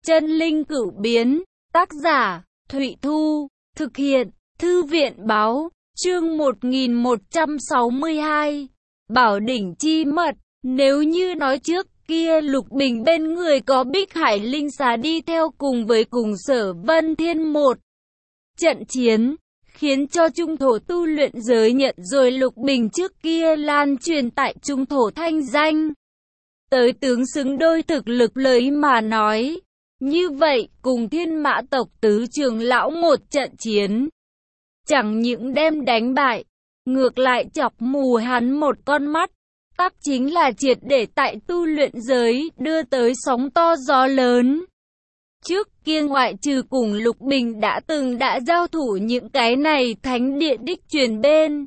Chân linh cửu biến, tác giả, Thụy Thu, thực hiện, Thư viện báo, chương 1162, Bảo đỉnh chi mật. Nếu như nói trước kia Lục Bình bên người có Bích Hải Linh Xà đi theo cùng với cùng Sở Vân Thiên một trận chiến, khiến cho trung thổ tu luyện giới nhận rồi Lục Bình trước kia lan truyền tại trung thổ thanh danh. Tới tướng xứng đôi thực lực lời mà nói. Như vậy, cùng Thiên Mã tộc tứ trưởng lão một trận chiến, chẳng những đem đánh bại, ngược lại chọc mù hắn một con mắt. Tắc chính là triệt để tại tu luyện giới đưa tới sóng to gió lớn. Trước kia ngoại trừ cùng Lục Bình đã giao thủ những cái này thánh địa đích truyền bên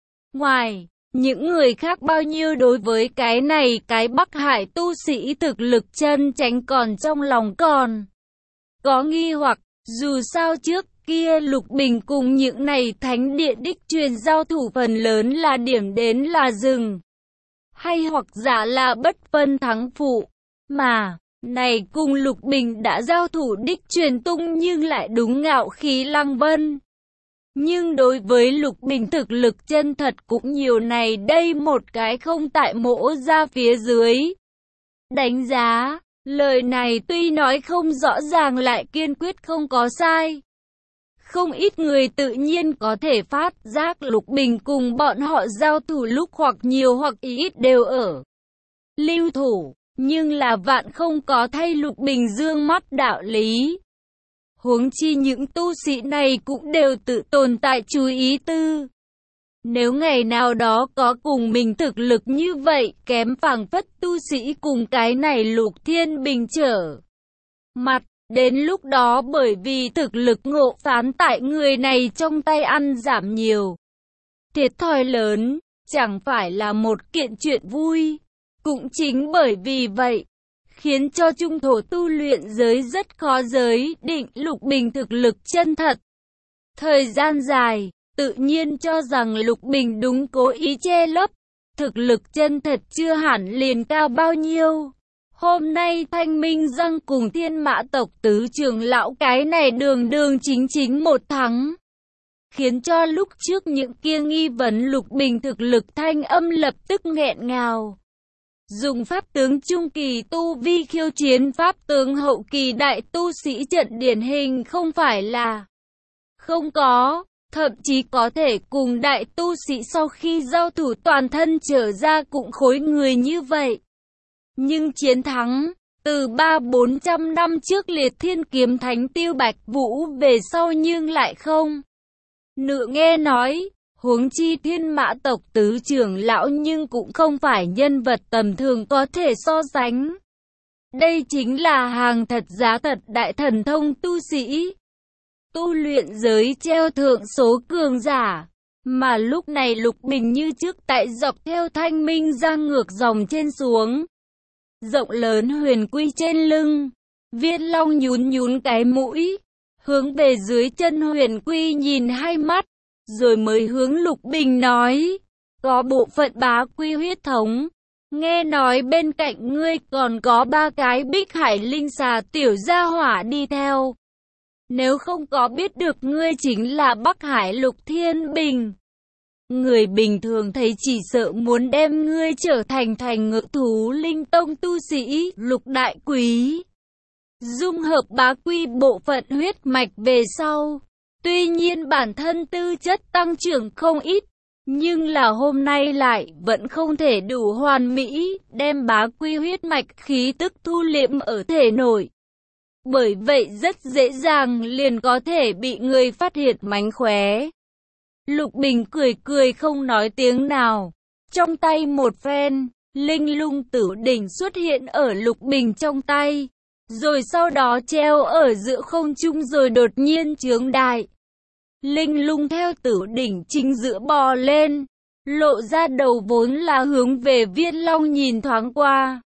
ngoài, những người khác bao nhiêu đối với cái này cái Bắc Hải tu sĩ thực lực chân chánh còn trong lòng còn có nghi hoặc. Dù sao trước kia Lục Bình cùng những này thánh địa đích truyền giao thủ phần lớn là điểm đến là dừng, hay hoặc giả là bất phân thắng phụ, mà này cùng Lục Bình đã giao thủ đích truyền tung nhưng lại đúng ngạo khí lăng vân. Nhưng đối với Lục Bình thực lực chân thật cũng nhiều này đây một cái không tại mỗ ra phía dưới đánh giá, lời này tuy nói không rõ ràng lại kiên quyết không có sai. Không ít người tự nhiên có thể phát giác Lục Bình cùng bọn họ giao thủ lúc hoặc nhiều hoặc ít đều ở lưu thủ, nhưng là vạn không có thay Lục Bình dương mắt đạo lý. Huống chi những tu sĩ này cũng đều tự tồn tại chú ý tư. Nếu ngày nào đó có cùng mình thực lực như vậy, kém phảng phất tu sĩ cùng cái này Lục Thiên Bình trở mặt, đến lúc đó bởi vì thực lực ngộ phán tại người này trong tay ăn giảm nhiều, thiệt thòi lớn, chẳng phải là một kiện chuyện vui. Cũng chính bởi vì vậy, khiến cho trung thổ tu luyện giới rất khó giới định Lục Bình thực lực chân thật. Thời gian dài, tự nhiên cho rằng Lục Bình đúng cố ý che lấp, thực lực chân thật chưa hẳn liền cao bao nhiêu. Hôm nay Thanh Minh Răng cùng Thiên Mã tộc tứ trưởng lão cái này đường chính một thắng, khiến cho lúc trước những kia nghi vấn Lục Bình thực lực thanh âm lập tức nghẹn ngào. Dùng pháp tướng trung kỳ tu vi khiêu chiến pháp tướng hậu kỳ đại tu sĩ trận điển hình không phải là không có, thậm chí có thể cùng đại tu sĩ sau khi giao thủ toàn thân trở ra cũng khối người như vậy. Nhưng chiến thắng, từ 300-400 năm trước Liệt Thiên Kiếm Thánh Tiêu Bạch Vũ về sau nhưng lại không nửa nghe nói. Huống chi Thiên Mã tộc tứ trưởng lão nhưng cũng không phải nhân vật tầm thường có thể so sánh. Đây chính là hàng thật giá thật đại thần thông tu sĩ, tu luyện giới treo thượng số cường giả. Mà lúc này Lục Bình như trước tại dọc theo Thanh Minh ra ngược dòng trên xuống. Rộng lớn huyền quy trên lưng, Viên Long nhún cái mũi, hướng về dưới chân huyền quy nhìn hai mắt. Rồi mới hướng Lục Bình nói, có bộ phận bá quy huyết thống, nghe nói bên cạnh ngươi còn có 3 cái Bích Hải Linh Xà tiểu gia hỏa đi theo. Nếu không có biết được ngươi chính là Bắc Hải Lục Thiên Bình, người bình thường thấy chỉ sợ muốn đem ngươi trở thành ngự thú linh tông tu sĩ Lục Đại Quý. Dung hợp bá quy bộ phận huyết mạch về sau. Tuy nhiên bản thân tư chất tăng trưởng không ít, nhưng là hôm nay lại vẫn không thể đủ hoàn mỹ, đem bá quy huyết mạch khí tức thu liệm ở thể nội. Bởi vậy rất dễ dàng liền có thể bị người phát hiện mánh khóe. Lục Bình cười không nói tiếng nào. Trong tay một phen, linh lung tử đỉnh xuất hiện ở Lục Bình trong tay. Rồi sau đó treo ở giữa không trung rồi đột nhiên chướng đại. Linh lung theo tử đỉnh chính giữa bò lên, lộ ra đầu vốn là hướng về Viên Long nhìn thoáng qua.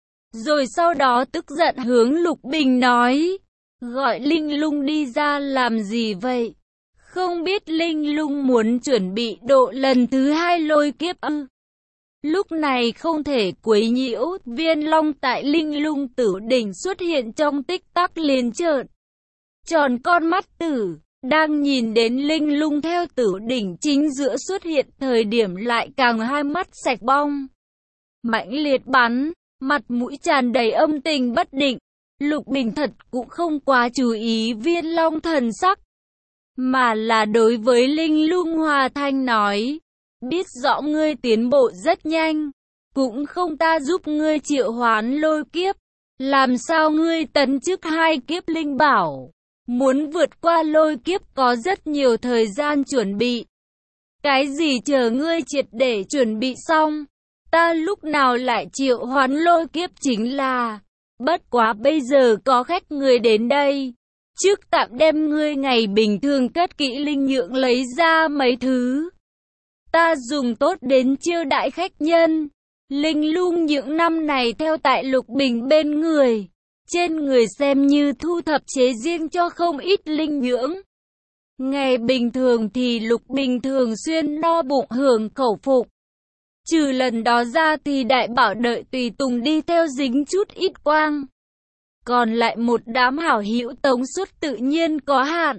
Rồi sau đó tức giận hướng Lục Bình nói, gọi Linh lung đi ra làm gì vậy? Không biết Linh lung muốn chuẩn bị độ lần thứ 2 lôi kiếp ư? Lúc này không thể quấy nhiễu, Viên Long tại Linh Lung Tử đỉnh xuất hiện trong tích tắc liền trợn tròn con mắt tử, đang nhìn đến Linh Lung theo Tử đỉnh chính giữa xuất hiện thời điểm lại càng hai mắt sạch bong. Mãnh liệt bắn, mặt mũi tràn đầy âm tình bất định. Lục Bình thật cũng không quá chú ý Viên Long thần sắc, mà là đối với Linh Lung hòa thanh nói, biết rõ ngươi tiến bộ rất nhanh, cũng không ta giúp ngươi triệu hoán lôi kiếp, làm sao ngươi tấn chức 2 kiếp linh bảo, muốn vượt qua lôi kiếp có rất nhiều thời gian chuẩn bị. Cái gì chờ ngươi triệt để chuẩn bị xong, ta lúc nào lại triệu hoán lôi kiếp chính là, bất quá bây giờ có khách người đến đây, trước tạm đem ngươi ngày bình thường cất kỹ linh nhượng lấy ra mấy thứ. Ta dùng tốt đến chiêu đãi khách nhân. Linh Lung những năm này theo tại Lục Bình bên người, trên người xem như thu thập chế riêng cho không ít linh nhưỡng. Ngày bình thường thì Lục Bình thường xuyên no bụng hưởng khẩu phục. Trừ lần đó ra thì đại bảo đợi tùy tùng đi theo dính chút ít quang. Còn lại một đám hảo hữu tống suất tự nhiên có hạn.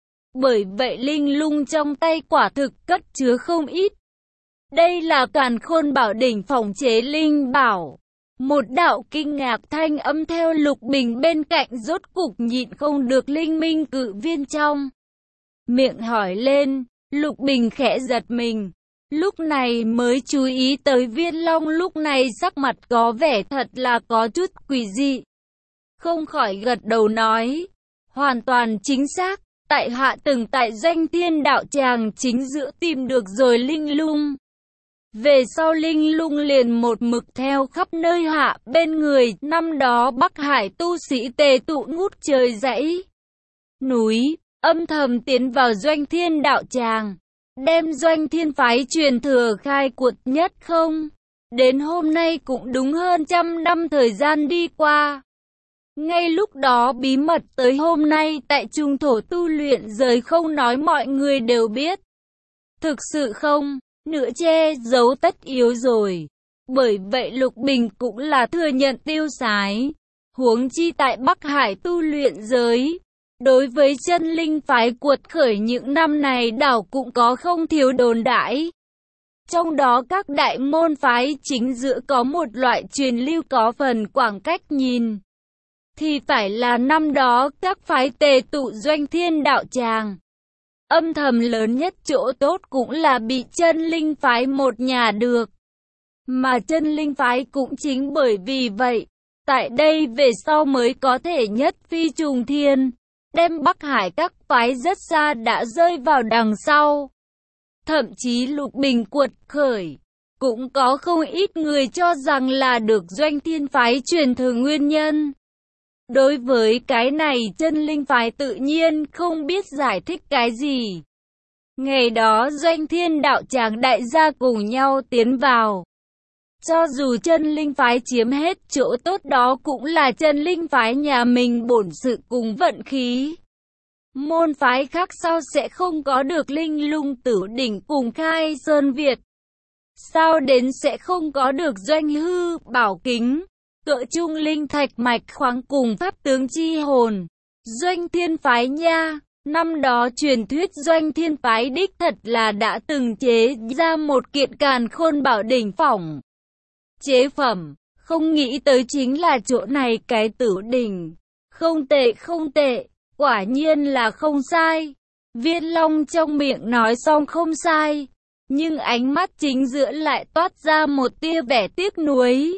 Bởi vậy Linh Lung trong tay quả thực cất chứa không ít. Đây là Càn Khôn Bảo đỉnh phòng chế linh bảo. Một đạo kinh ngạc thanh âm theo Lục Bình bên cạnh rốt cục nhịn không được Linh Minh Cự Viên trong miệng hỏi lên. Lục Bình khẽ giật mình, lúc này mới chú ý tới Viên Long lúc này sắc mặt có vẻ thật là có chút quỷ dị. Không khỏi gật đầu nói, hoàn toàn chính xác, tại hạ từng tại Doanh Thiên Đạo Tràng chính giữa tìm được rồi Linh Lung. Về sau Linh Lung liền một mực theo khắp nơi hạ bên người, năm đó Bắc Hải tu sĩ tề tụ ngút trời dãy núi, âm thầm tiến vào Doanh Thiên Đạo Tràng, đem Doanh Thiên phái truyền thừa khai quật nhất không. Đến hôm nay cũng đúng hơn 100 năm thời gian đi qua. Ngay lúc đó bí mật tới hôm nay tại trung thổ tu luyện giới không nói mọi người đều biết. Thực sự không, nữa che giấu tất yếu rồi. Bởi vậy Lục Bình cũng là thừa nhận tiêu sái. Huống chi tại Bắc Hải tu luyện giới, đối với chân linh phái cuột khởi những năm này đảo cũng có không thiếu đồn đãi. Trong đó các đại môn phái chính giữa có một loại truyền lưu có phần khoảng cách nhìn, thì phải là năm đó các phái tề tụ Doanh Thiên Đạo Tràng. Âm thầm lớn nhất chỗ tốt cũng là bị chân linh phái một nhà được. Mà chân linh phái cũng chính bởi vì vậy, tại đây về sau mới có thể nhất phi trùng thiên, đem Bắc Hải các phái rất xa đã rơi vào đằng sau. Thậm chí Lục Bình cuột khởi, cũng có không ít người cho rằng là được Doanh Thiên phái truyền thừa nguyên nhân. Đối với cái này chân linh phái tự nhiên không biết giải thích cái gì. Ngày đó Doanh Thiên Đạo Tràng đại gia cùng nhau tiến vào. Cho dù chân linh phái chiếm hết chỗ tốt đó cũng là chân linh phái nhà mình bổn sự cùng vận khí. Môn phái khác sao sẽ không có được Linh Lung Tử đỉnh cùng Khai Sơn Việt? Sao đến sẽ không có được Doanh Hư Bảo Kính, Cỡ Trung Linh Thạch Mạch Khoáng cùng Pháp Tướng Chi Hồn? Doanh Thiên phái nha, năm đó truyền thuyết Doanh Thiên phái đích thật là đã từng chế ra một kiện Càn Khôn Bảo đỉnh phỏng chế phẩm, không nghĩ tới chính là chỗ này cái Tử đỉnh. Không tệ không tệ, quả nhiên là không sai. Viên Long trong miệng nói xong không sai, nhưng ánh mắt chính giữa lại toát ra một tia vẻ tiếc nuối.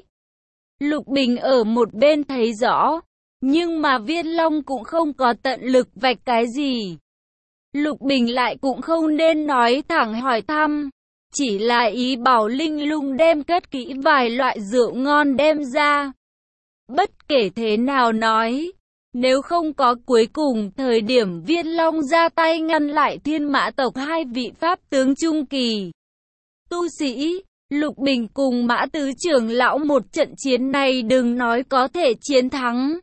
Lục Bình ở một bên thấy rõ, nhưng mà Viên Long cũng không có tận lực vạch cái gì. Lục Bình lại cũng không nên nói thẳng hỏi thăm, chỉ là ý bảo Linh Lung đem cất kỹ vài loại rượu ngon đem ra. Bất kể thế nào nói, nếu không có cuối cùng thời điểm Viên Long ra tay ngăn lại Thiên Mã tộc 2 vị pháp tướng trung kỳ tu sĩ, Lục Bình cùng Mã Tứ trưởng lão một trận chiến này đừng nói có thể chiến thắng,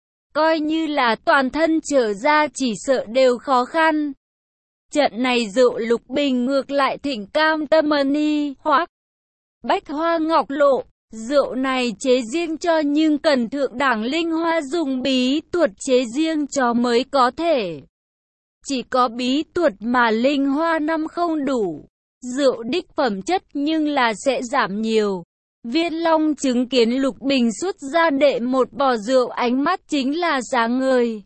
coi như là toàn thân trở ra chỉ sợ đều khó khăn. Trận này rượu Lục Bình ngược lại thỉnh cam tâm ni hoắc Bách Hoa Ngọc Lộ. Rượu này chế riêng cho nhưng cần thượng đẳng linh hoa dùng bí thuật chế riêng cho mới có thể. Chỉ có bí thuật mà linh hoa năm không đủ. Rượu đích phẩm chất nhưng là sẽ giảm nhiều. Viên Long chứng kiến Lục Bình xuất ra đệ một bò rượu, ánh mắt chính là sáng ngời.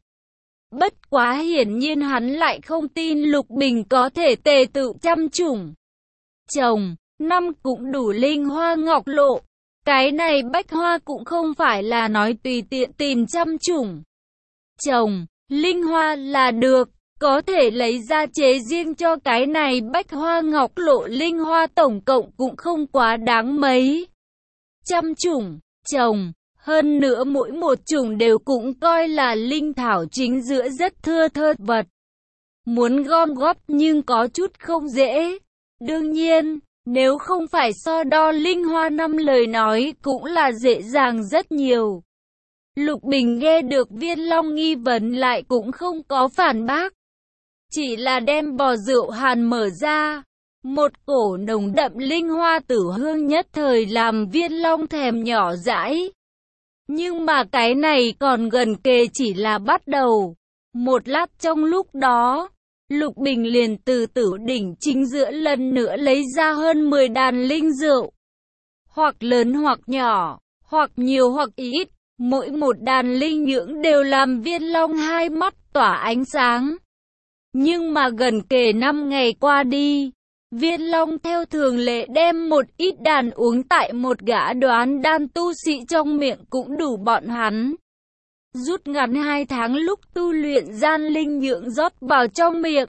Bất quá hiển nhiên hắn lại không tin Lục Bình có thể tề tự trăm chủng. Trồng, năm cũng đủ linh hoa ngọc lộ. Cái này Bách Hoa cũng không phải là nói tùy tiện tìm trăm chủng. Trồng, linh hoa là được, có thể lấy ra chế riêng cho cái này Bách Hoa Ngọc Lộ linh hoa tổng cộng cũng không quá đáng mấy. Trăm chủng, trồng, hơn nữa mỗi một chủng đều cũng coi là linh thảo chính giữa rất thưa thớt vật. Muốn gom góp nhưng có chút không dễ. Đương nhiên, nếu không phải so đo linh hoa năm lời nói cũng là dễ dàng rất nhiều. Lục Bình nghe được Viên Long nghi vấn lại cũng không có phản bác. Chỉ là đem bò rượu hàn mở ra. Một cổ nồng đậm linh hoa tử hương nhất thời làm Viên Long thèm nhỏ dãi. Nhưng mà cái này còn gần kề chỉ là bắt đầu. Một lát trong lúc đó, Lục Bình liền từ tử đỉnh chính giữa lần nữa lấy ra hơn 10 đàn linh rượu. Hoặc lớn hoặc nhỏ, hoặc nhiều hoặc ít, mỗi một đàn linh nhưỡng đều làm Viên Long hai mắt tỏa ánh sáng. Nhưng mà gần kề 5 ngày qua đi, Viên Long theo thường lệ đem một ít đàn uống tại một gã đoán đan tu sĩ trong miệng cũng đủ bọn hắn. Rút ngắn 2 tháng lúc tu luyện gian linh nhưỡng rót vào trong miệng.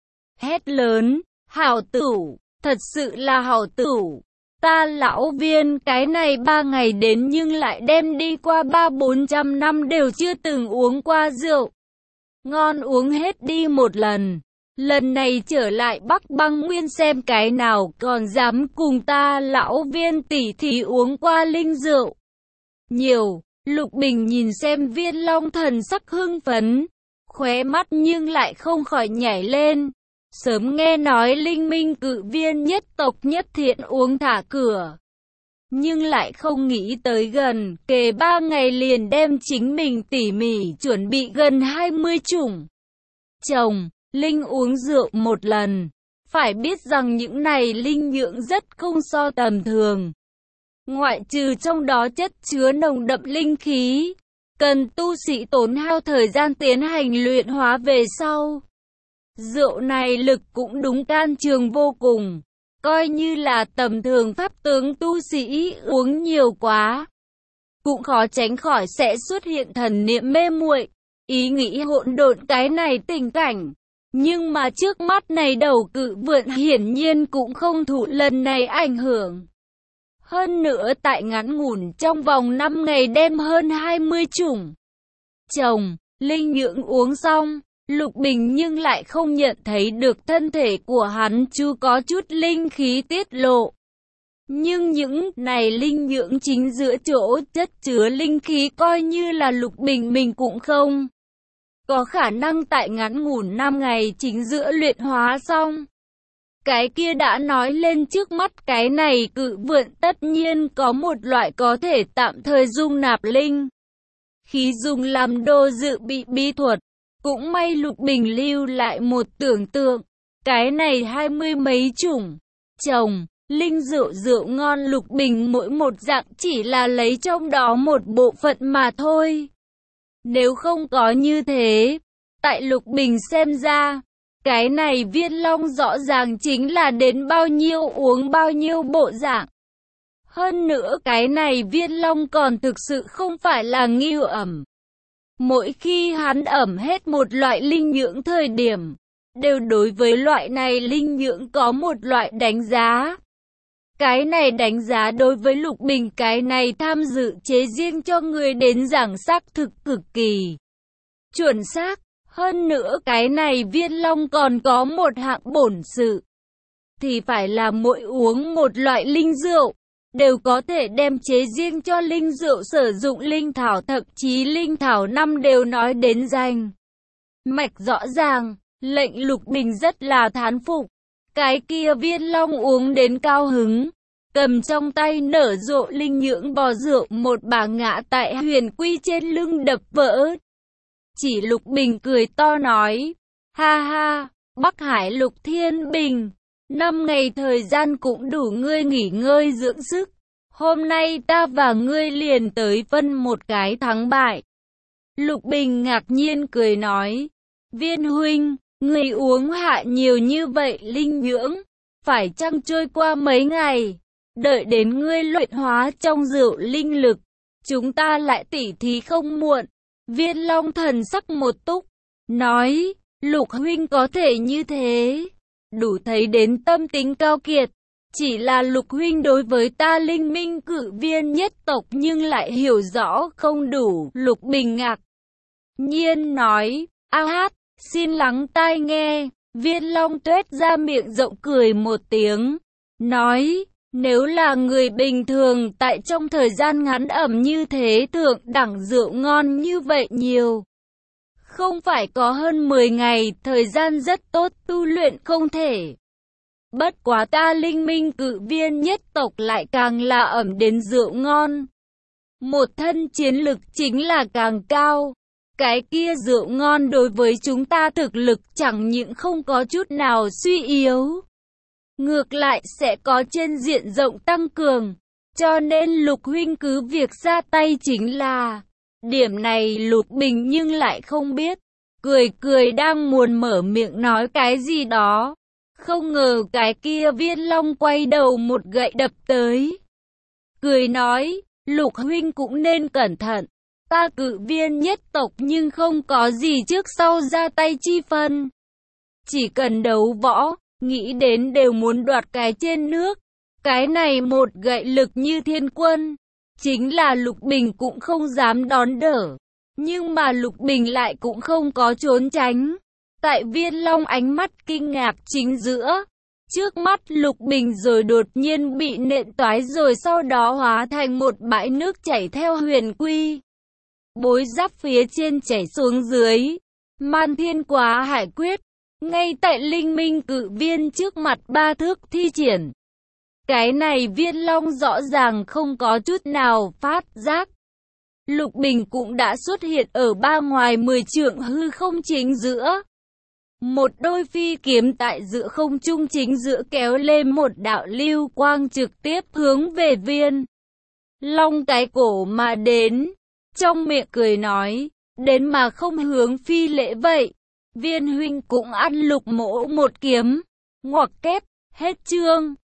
Hét lớn, hảo tửu, thật sự là hảo tửu. Ta lão Viên cái này 3 ngày đến nhưng lại đem đi qua 300-400 năm đều chưa từng uống qua rượu. Ngon uống hết đi một lần. Lần này trở lại Bắc Băng Nguyên xem cái nào còn dám cùng ta lão Viên tỷ thí uống qua linh rượu. Nhiều, Lục Bình nhìn xem Viên Long thần sắc hưng phấn, khóe mắt nhưng lại không khỏi nhảy lên. Sớm nghe nói Linh Minh Cự Viên nhất tộc nhất thiện uống thả cửa. Nhưng lại không nghĩ tới gần kề 3 ngày liền đem chính mình tỉ mỉ chuẩn bị gần 20 chủng. Chồng, Linh uống rượu một lần. Phải biết rằng những này linh nhưỡng rất không so tầm thường. Ngoại trừ trong đó chất chứa nồng đậm linh khí, cần tu sĩ tốn hao thời gian tiến hành luyện hóa về sau. Rượu này lực cũng đúng can trường vô cùng. Coi như là tầm thường pháp tướng tu sĩ uống nhiều quá, cũng khó tránh khỏi sẽ xuất hiện thần niệm mê muội, ý nghĩ hỗn độn cái này tình cảnh. Nhưng mà trước mắt này đầu cự vượn hiển nhiên cũng không thụ lần này ảnh hưởng. Hơn nữa tại ngắn ngủn trong vòng 5 ngày đem hơn 20 chủng trồng, linh nhưỡng uống xong. Lục Bình nhưng lại không nhận thấy được thân thể của hắn chưa có chút linh khí tiết lộ. Nhưng những này linh nhưỡng chính giữa chỗ chất chứa linh khí coi như là Lục Bình mình cũng không có khả năng tại ngắn ngủn 5 ngày chính giữa luyện hóa xong. Cái kia đã nói lên trước mắt cái này cự vượn tất nhiên có một loại có thể tạm thời dung nạp linh khí dùng làm đồ dự bị bí thuật. Cũng may Lục Bình lưu lại một tưởng tượng, cái này 20 mấy chủng trồng, linh rượu ngon Lục Bình mỗi một dạng chỉ là lấy trong đó một bộ phận mà thôi. Nếu không có như thế, tại Lục Bình xem ra, cái này Viên Long rõ ràng chính là đến bao nhiêu uống bao nhiêu bộ dạng. Hơn nữa cái này Viên Long còn thực sự không phải là nghiêu ẩm. Mỗi khi hắn ẩm hết một loại linh nhưỡng thời điểm, đều đối với loại này linh nhưỡng có một loại đánh giá. Cái này đánh giá đối với Lục Bình cái này tham dự chế riêng cho người đến giảng xác thực cực kỳ chuẩn xác. Hơn nữa cái này Viên Long còn có một hạng bổn sự, thì phải là mỗi uống một loại linh rượu, đều có thể đem chế riêng cho linh rượu sử dụng linh thảo, thậm chí linh thảo năm đều nói đến danh mạch rõ ràng, lệnh Lục Bình rất là thán phục. Cái kia Viên Long uống đến cao hứng, cầm trong tay nở rộ linh nhưỡng bò rượu một bà ngã tại Huyền Quy trên lưng đập vỡ. Chỉ Lục Bình cười to nói, ha ha, Bắc Hải Lục Thiên Bình, 5 ngày thời gian cũng đủ ngươi nghỉ ngơi dưỡng sức. Hôm nay ta và ngươi liền tới phân một cái thắng bại. Lục Bình ngạc nhiên cười nói, Viên huynh, ngươi uống hạ nhiều như vậy linh nhưỡng, phải chăng trôi qua mấy ngày, đợi đến ngươi luyện hóa trong rượu linh lực, chúng ta lại tỉ thí không muộn. Viên Long thần sắc một túc, nói, Lục huynh có thể như thế, đủ thấy đến tâm tính cao kiệt. Chỉ là Lục huynh đối với ta Linh Minh Cự Viên nhất tộc nhưng lại hiểu rõ không đủ. Lục Bình ngạc nhiên nói, a hát, xin lắng tai nghe. Viên Long tuét ra miệng rộng cười một tiếng, nói, nếu là người bình thường tại trong thời gian ngắn ẩm như thế thượng đẳng rượu ngon như vậy nhiều. Không phải có hơn 10 ngày, thời gian rất tốt tu luyện không thể. Bất quá ta Linh Minh Cự Viên nhất tộc lại càng là ẩm đến rượu ngon. Một thân chiến lực chính là càng cao. Cái kia rượu ngon đối với chúng ta thực lực chẳng những không có chút nào suy yếu. Ngược lại sẽ có trên diện rộng tăng cường. Cho nên Lục huynh cứ việc ra tay chính là. Điểm này Lục Bình nhưng lại không biết. Cười cười đang muốn mở miệng nói cái gì đó. Không ngờ cái kia Viên Long quay đầu một gậy đập tới. Cười nói, Lục huynh cũng nên cẩn thận. Ta Cự Viên nhất tộc nhưng không có gì trước sau ra tay chi phân. Chỉ cần đấu võ, nghĩ đến đều muốn đoạt cái trên nước. Cái này một gậy lực như thiên quân. Chính là Lục Bình cũng không dám đón đỡ. Nhưng mà Lục Bình lại cũng không có trốn tránh. Tại Viên Long ánh mắt kinh ngạc chính giữa. Trước mắt Lục Bình rồi đột nhiên bị nện toái rồi sau đó hóa thành một bãi nước chảy theo Huyền Quy. Bối giáp phía trên chảy xuống dưới. Man Thiên Quá Hải Quyết. Ngay tại Linh Minh Cự Viên trước mặt 3 thước thi triển. Cái này Viên Long rõ ràng không có chút nào phát giác. Lục Bình cũng đã xuất hiện ở ngoài 10 trượng hư không chính giữa. Một đôi phi kiếm tại giữa không trung chính giữa kéo lên một đạo lưu quang trực tiếp hướng về Viên Long cái cổ mà đến. Trong miệng cười nói, đến mà không hướng phi lễ vậy. Viên huynh cũng ăn Lục mỗ một kiếm. Ngoặc kép, hết chương.